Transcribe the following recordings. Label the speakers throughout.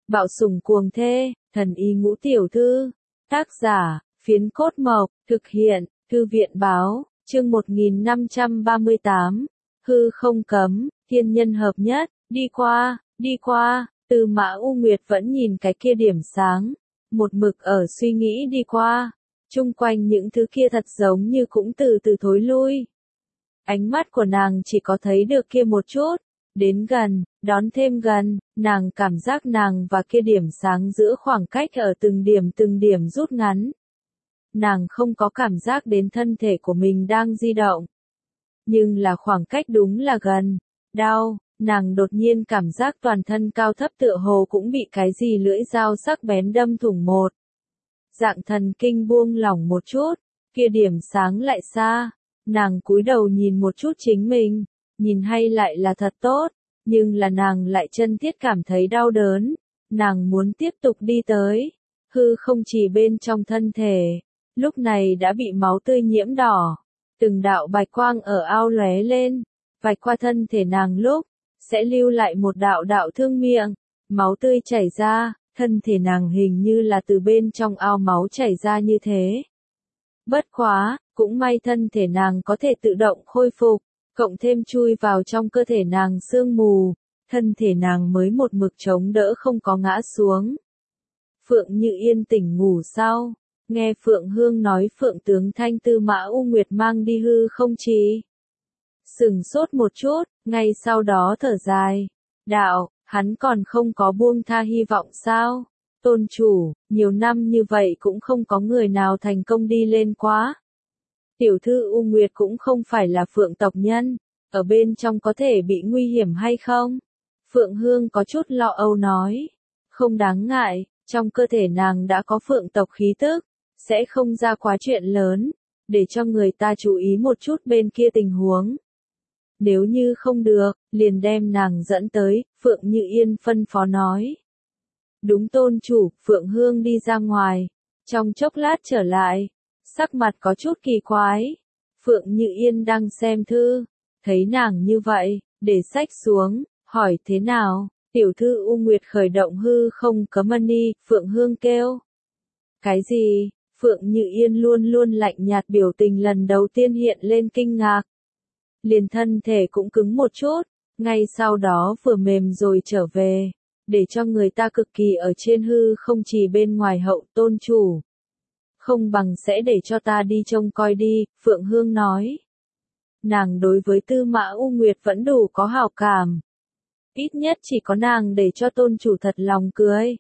Speaker 1: Bạo sủng cuồng thê, thần y ngũ tiểu thư. Tác giả, Phiến Cốt Mộc, thực hiện, Thư viện báo, chương 1538. Hư không cấm, thiên nhân hợp nhất, đi qua, Tư Mã U Nguyệt vẫn nhìn cái kia điểm sáng, một mực ở suy nghĩ đi qua. Chung quanh những thứ kia thật giống như cũng từ từ thối lui. Ánh mắt của nàng chỉ có thấy được kia một chút, đến gần, đón thêm gần, nàng cảm giác nàng và kia điểm sáng giữa khoảng cách ở từng điểm rút ngắn. Nàng không có cảm giác đến thân thể của mình đang di động. Nhưng là khoảng cách đúng là gần. Đau, nàng đột nhiên cảm giác toàn thân cao thấp tựa hồ cũng bị cái gì lưỡi dao sắc bén đâm thủng một. Dạng thần kinh buông lỏng một chút, kia điểm sáng lại xa. Nàng cúi đầu nhìn một chút chính mình, nhìn hay lại là thật tốt, nhưng là nàng lại chân thiết cảm thấy đau đớn. Nàng muốn tiếp tục đi tới, hư không chỉ bên trong thân thể, lúc này đã bị máu tươi nhiễm đỏ. Từng đạo bạch quang ở ao lóe lên, vạch qua thân thể nàng lúc, sẽ lưu lại một đạo đạo thương miệng, máu tươi chảy ra, thân thể nàng hình như là từ bên trong ao máu chảy ra như thế. Bất quá, cũng may thân thể nàng có thể tự động khôi phục, cộng thêm chui vào trong cơ thể nàng sương mù, thân thể nàng mới một mực chống đỡ không có ngã xuống. Phượng Như Yên tỉnh ngủ sau, nghe Phượng Hương nói Phượng tướng Thanh Tư Mã U Nguyệt mang đi hư không trì. Sừng sốt một chút, ngay sau đó thở dài. Đạo, hắn còn không có buông tha hy vọng sao? Tôn chủ, nhiều năm như vậy cũng không có người nào thành công đi lên quá. Tiểu thư U Nguyệt cũng không phải là Phượng tộc nhân, ở bên trong có thể bị nguy hiểm hay không? Phượng Hương có chút lo âu nói. Không đáng ngại, trong cơ thể nàng đã có Phượng tộc khí tức, sẽ không ra quá chuyện lớn, để cho người ta chú ý một chút bên kia tình huống. Nếu như không được, liền đem nàng dẫn tới, Phượng Như Yên phân phó nói. Đúng tôn chủ, Phượng Hương đi ra ngoài, trong chốc lát trở lại, sắc mặt có chút kỳ quái. Phượng Như Yên đang xem thư, thấy nàng như vậy, để sách xuống, hỏi thế nào, tiểu thư U Nguyệt khởi động hư không cấm mani, Phượng Hương kêu. Cái gì? Phượng Như Yên luôn luôn lạnh nhạt biểu tình lần đầu tiên hiện lên kinh ngạc. Liền thân thể cũng cứng một chút, ngay sau đó vừa mềm rồi trở về, để cho người ta cực kỳ ở trên hư không chỉ bên ngoài hậu tôn chủ. Không bằng sẽ để cho ta đi trông coi đi, Phượng Hương nói. Nàng đối với Tư Mã U Nguyệt vẫn đủ có hảo cảm. Ít nhất chỉ có nàng để cho tôn chủ thật lòng cưới.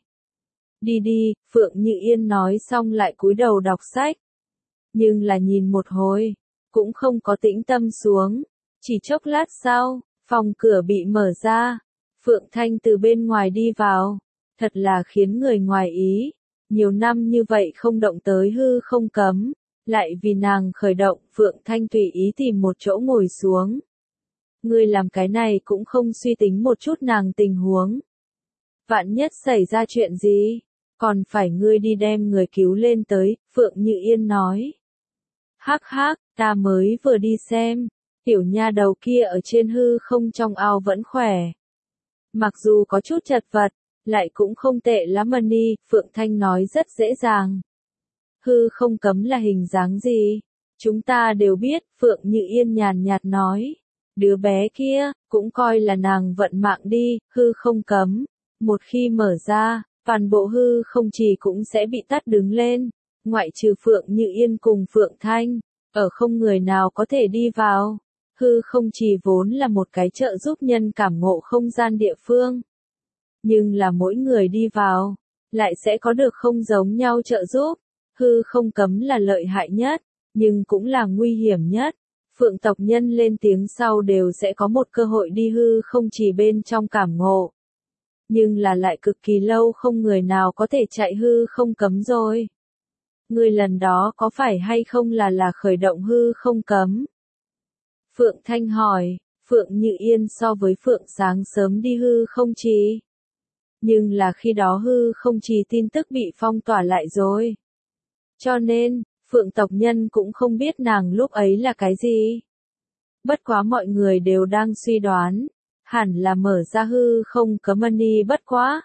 Speaker 1: Đi, Phượng Như Yên nói xong lại cúi đầu đọc sách. Nhưng là nhìn một hồi, cũng không có tĩnh tâm xuống. Chỉ chốc lát sau, phòng cửa bị mở ra. Phượng Thanh từ bên ngoài đi vào. Thật là khiến người ngoài ý. Nhiều năm như vậy không động tới hư không cấm. Lại vì nàng khởi động, Phượng Thanh tùy ý tìm một chỗ ngồi xuống. Ngươi làm cái này cũng không suy tính một chút nàng tình huống. Vạn nhất xảy ra chuyện gì, còn phải ngươi đi đem người cứu lên tới, Phượng Như Yên nói. Hắc, ta mới vừa đi xem, tiểu nha đầu kia ở trên hư không trong ao vẫn khỏe. Mặc dù có chút chật vật, lại cũng không tệ lắm mani, Phượng Thanh nói rất dễ dàng. Hư không cấm là hình dáng gì? Chúng ta đều biết, Phượng Như Yên nhàn nhạt nói. Đứa bé kia, cũng coi là nàng vận mạng đi, hư không cấm. Một khi mở ra, toàn bộ hư không chỉ cũng sẽ bị tắt đứng lên. Ngoại trừ Phượng Như Yên cùng Phượng Thanh, ở không người nào có thể đi vào. Hư không chỉ vốn là một cái trợ giúp nhân cảm ngộ không gian địa phương. Nhưng là mỗi người đi vào, lại sẽ có được không giống nhau trợ giúp. Hư không cấm là lợi hại nhất, nhưng cũng là nguy hiểm nhất. Phượng tộc nhân lên tiếng sau đều sẽ có một cơ hội đi hư không chỉ bên trong cảm ngộ. Nhưng là lại cực kỳ lâu không người nào có thể chạy hư không cấm rồi. Người lần đó có phải hay không là khởi động hư không cấm? Phượng Thanh hỏi, Phượng Như Yên so với Phượng sáng sớm đi hư không chỉ. Nhưng là khi đó hư không chỉ tin tức bị phong tỏa lại rồi. Cho nên, Phượng tộc nhân cũng không biết nàng lúc ấy là cái gì. Bất quá mọi người đều đang suy đoán, hẳn là mở ra hư không cấm mani bất quá.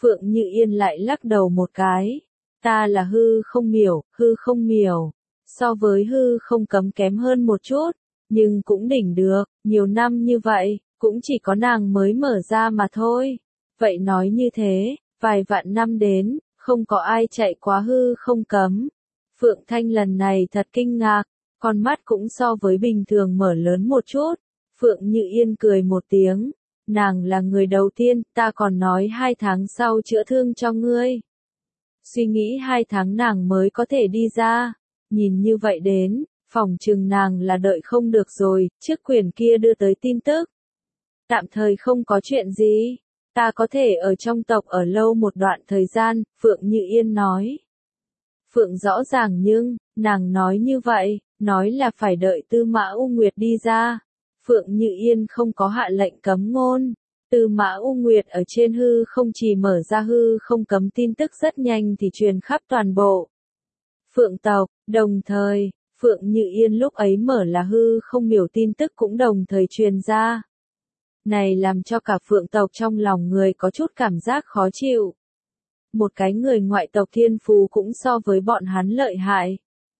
Speaker 1: Phượng Như Yên lại lắc đầu một cái. Ta là hư không miểu. So với hư không cấm kém hơn một chút, nhưng cũng đỉnh được, nhiều năm như vậy, cũng chỉ có nàng mới mở ra mà thôi. Vậy nói như thế, vài vạn năm đến, không có ai chạy quá hư không cấm. Phượng Thanh lần này thật kinh ngạc, con mắt cũng so với bình thường mở lớn một chút. Phượng Như Yên cười một tiếng, nàng là người đầu tiên, ta còn nói 2 tháng sau chữa thương cho ngươi. Suy nghĩ 2 tháng nàng mới có thể đi ra, nhìn như vậy đến, phỏng chừng nàng là đợi không được rồi, chiếc quyển kia đưa tới tin tức. Tạm thời không có chuyện gì, ta có thể ở trong tộc ở lâu một đoạn thời gian, Phượng Như Yên nói. Phượng rõ ràng nhưng, nàng nói như vậy, nói là phải đợi Tư Mã U Nguyệt đi ra. Phượng Như Yên không có hạ lệnh cấm ngôn. Tư Mã U Nguyệt ở trên hư không chỉ mở ra hư không cấm tin tức rất nhanh thì truyền khắp toàn bộ Phượng tộc, đồng thời, Phượng Như Yên lúc ấy mở là hư không miểu tin tức cũng đồng thời truyền ra. Này làm cho cả Phượng tộc trong lòng người có chút cảm giác khó chịu. Một cái người ngoại tộc thiên phú cũng so với bọn hắn lợi hại.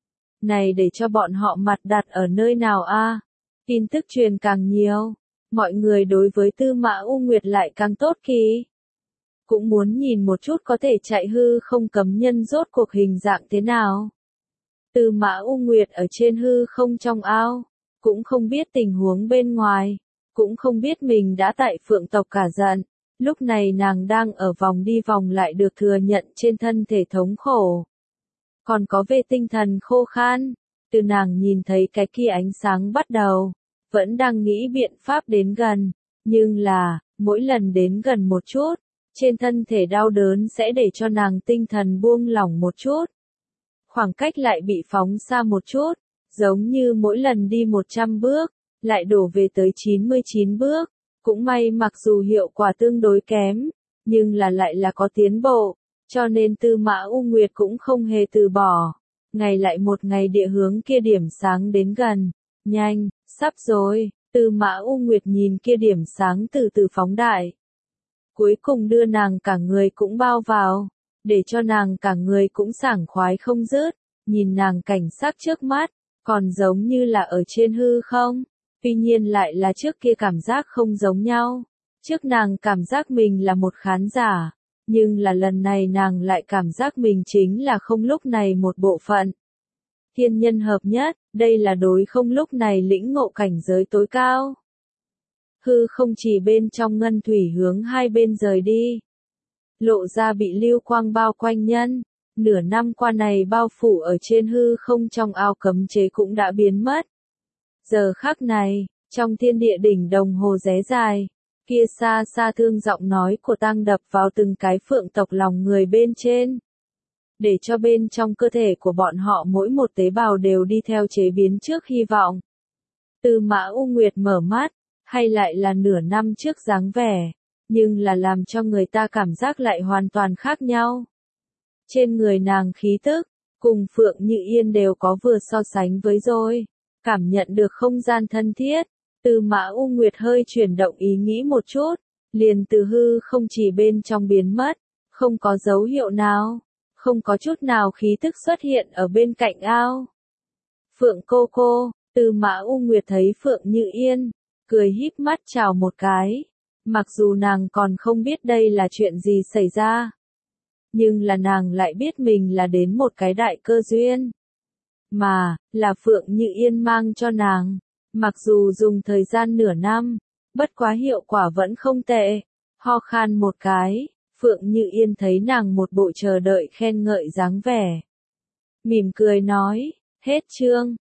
Speaker 1: Này để cho bọn họ mặt đặt ở nơi nào a? Tin tức truyền càng nhiều, mọi người đối với Tư Mã U Nguyệt lại càng tốt kỳ. Cũng muốn nhìn một chút có thể chạy hư không cấm nhân rốt cuộc hình dạng thế nào. Tư Mã U Nguyệt ở trên hư không trong ao, cũng không biết tình huống bên ngoài, cũng không biết mình đã tại Phượng tộc cả giận. Lúc này nàng đang ở vòng đi vòng lại được thừa nhận trên thân thể thống khổ. Còn có về tinh thần khô khan, từ nàng nhìn thấy cái kia ánh sáng bắt đầu, vẫn đang nghĩ biện pháp đến gần, nhưng là, mỗi lần đến gần một chút, trên thân thể đau đớn sẽ để cho nàng tinh thần buông lỏng một chút. Khoảng cách lại bị phóng xa một chút, giống như mỗi lần đi 100 bước, lại đổ về tới 99 bước. Cũng may mặc dù hiệu quả tương đối kém, nhưng là lại là có tiến bộ, cho nên Tư Mã U Nguyệt cũng không hề từ bỏ. Ngày lại một ngày địa hướng kia điểm sáng đến gần, nhanh, sắp rồi, Tư Mã U Nguyệt nhìn kia điểm sáng từ từ phóng đại. Cuối cùng đưa nàng cả người cũng bao vào, để cho nàng cả người cũng sảng khoái không dứt, nhìn nàng cảnh sắc trước mắt, còn giống như là ở trên hư không. Tuy nhiên lại là trước kia cảm giác không giống nhau. Trước nàng cảm giác mình là một khán giả, nhưng là lần này nàng lại cảm giác mình chính là không lúc này một bộ phận. Thiên nhân hợp nhất, đây là đối không lúc này lĩnh ngộ cảnh giới tối cao. Hư không chỉ bên trong ngân thủy hướng hai bên rời đi. Lộ ra bị lưu quang bao quanh nhân. Nửa năm qua này bao phủ ở trên hư không trong ao cấm chế cũng đã biến mất. Giờ khắc này, trong thiên địa đỉnh đồng hồ ré dài, kia xa xa thương giọng nói của Tăng đập vào từng cái Phượng tộc lòng người bên trên. Để cho bên trong cơ thể của bọn họ mỗi một tế bào đều đi theo chế biến trước hy vọng. Tư Mã U Nguyệt mở mắt, hay lại là nửa năm trước dáng vẻ, nhưng là làm cho người ta cảm giác lại hoàn toàn khác nhau. Trên người nàng khí tức, cùng Phượng Như Yên đều có vừa so sánh với rồi. Cảm nhận được không gian thân thiết, Tư Mã U Nguyệt hơi chuyển động ý nghĩ một chút, liền từ hư không chỉ bên trong biến mất, không có dấu hiệu nào, không có chút nào khí tức xuất hiện ở bên cạnh ao. Phượng cô, Tư Mã U Nguyệt thấy Phượng Như Yên, cười híp mắt chào một cái, mặc dù nàng còn không biết đây là chuyện gì xảy ra, nhưng là nàng lại biết mình là đến một cái đại cơ duyên. Mà, là Phượng Như Yên mang cho nàng. Mặc dù dùng thời gian nửa năm, bất quá hiệu quả vẫn không tệ. Ho khan một cái, Phượng Như Yên thấy nàng một bộ chờ đợi khen ngợi dáng vẻ. Mỉm cười nói, hết chương.